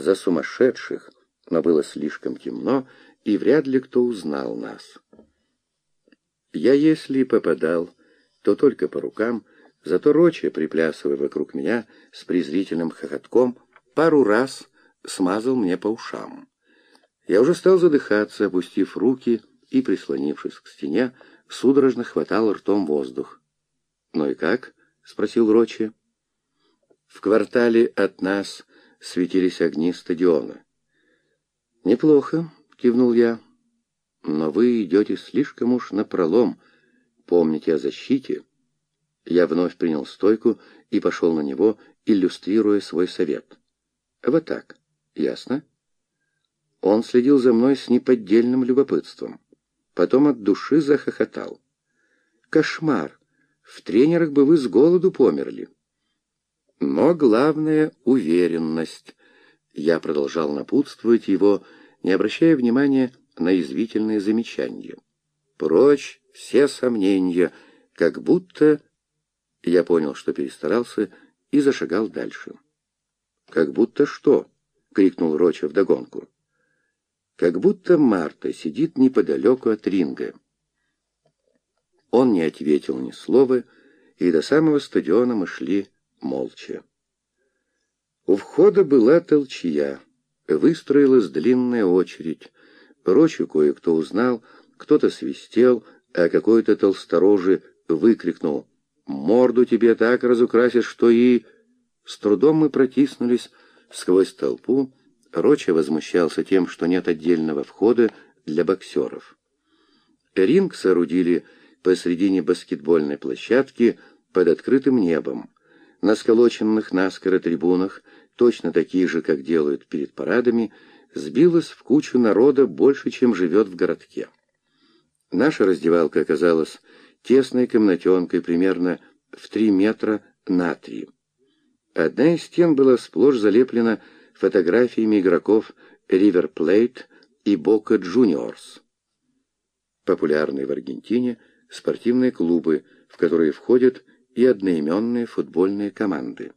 за сумасшедших, но было слишком темно, и вряд ли кто узнал нас. Я, если и попадал, то только по рукам, зато Роча, приплясывая вокруг меня с презрительным хохотком, пару раз смазал мне по ушам. Я уже стал задыхаться, опустив руки и, прислонившись к стене, судорожно хватал ртом воздух. «Ну и как?» — спросил Роча. В квартале от нас светились огни стадиона. «Неплохо», — кивнул я, — «но вы идете слишком уж напролом. Помните о защите». Я вновь принял стойку и пошел на него, иллюстрируя свой совет. «Вот так. Ясно?» Он следил за мной с неподдельным любопытством. Потом от души захохотал. «Кошмар! В тренерах бы вы с голоду померли». Но главное — уверенность. Я продолжал напутствовать его, не обращая внимания на язвительные замечания. Прочь все сомнения, как будто... Я понял, что перестарался, и зашагал дальше. «Как будто что?» — крикнул Роча вдогонку. «Как будто Марта сидит неподалеку от ринга». Он не ответил ни слова, и до самого стадиона мы шли молча. У входа была толчья. Выстроилась длинная очередь. Рочу кое-кто узнал, кто-то свистел, а какой-то толсторожий выкрикнул: «Морду тебе так разукрасишь, что и...» С трудом мы протиснулись сквозь толпу. Роча возмущался тем, что нет отдельного входа для боксеров. Ринг соорудили посредине баскетбольной площадки под открытым небом. На сколоченных наскоро трибунах, точно такие же, как делают перед парадами, сбилось в кучу народа больше, чем живет в городке. Наша раздевалка оказалась тесной комнатенкой примерно в 3 метра на 3. Одна из стен была сплошь залеплена фотографиями игроков River Plate и Boca Juniors. Популярные в Аргентине спортивные клубы, в которые входят и одноименные футбольные команды.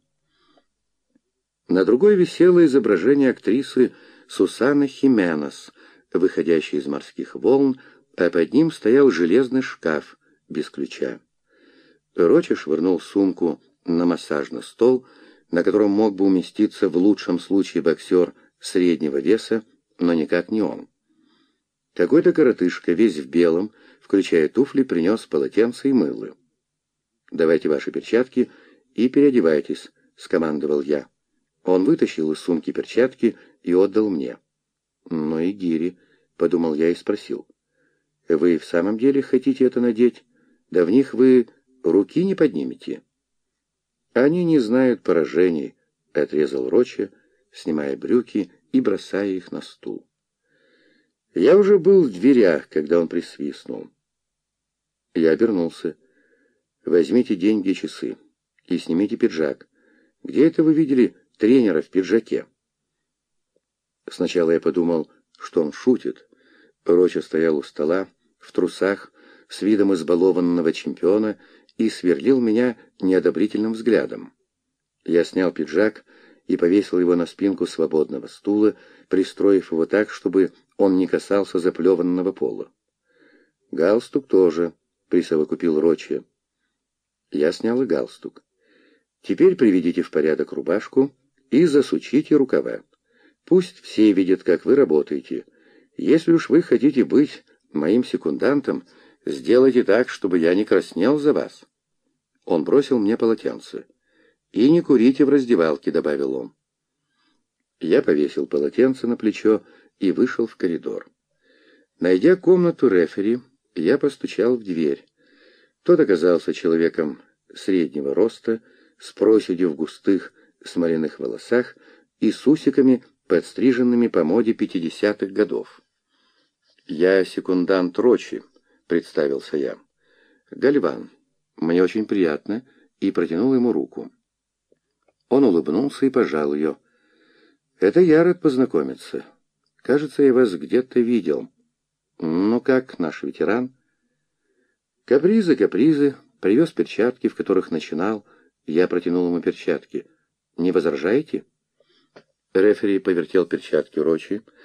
На другой висело изображение актрисы Сусаны Хименес, выходящей из морских волн, а под ним стоял железный шкаф без ключа. Роча швырнул сумку на массажный стол, на котором мог бы уместиться в лучшем случае боксер среднего веса, но никак не он. Какой-то коротышка, весь в белом, включая туфли, принес полотенце и мыло. «Давайте ваши перчатки и переодевайтесь», — скомандовал я. Он вытащил из сумки перчатки и отдал мне. «Ну и гири», — подумал я и спросил. «Вы в самом деле хотите это надеть? Да в них вы руки не поднимете». «Они не знают поражений», — отрезал Роча, снимая брюки и бросая их на стул. Я уже был в дверях, когда он присвистнул. Я обернулся. «Возьмите деньги и часы и снимите пиджак. Где это вы видели тренера в пиджаке?» Сначала я подумал, что он шутит. Роча стоял у стола, в трусах, с видом избалованного чемпиона, и сверлил меня неодобрительным взглядом. Я снял пиджак и повесил его на спинку свободного стула, пристроив его так, чтобы он не касался заплеванного пола. «Галстук тоже», — присовокупил Роча. Я снял и галстук. «Теперь приведите в порядок рубашку и засучите рукава. Пусть все видят, как вы работаете. Если уж вы хотите быть моим секундантом, сделайте так, чтобы я не краснел за вас». Он бросил мне полотенце. «И не курите в раздевалке», — добавил он. Я повесил полотенце на плечо и вышел в коридор. Найдя комнату рефери, я постучал в дверь. Тот оказался человеком среднего роста, с проседью в густых смоляных волосах и с усиками, подстриженными по моде 50-х годов. «Я секундант Рочи», — представился я. «Гальван, мне очень приятно», и протянул ему руку. Он улыбнулся и пожал ее. «Это я рад познакомиться. Кажется, я вас где-то видел. Ну как, наш ветеран?» «Капризы, капризы. Привез перчатки, в которых начинал». Я протянул ему перчатки. «Не возражаете?» Рефери повертел перчатки Рочи,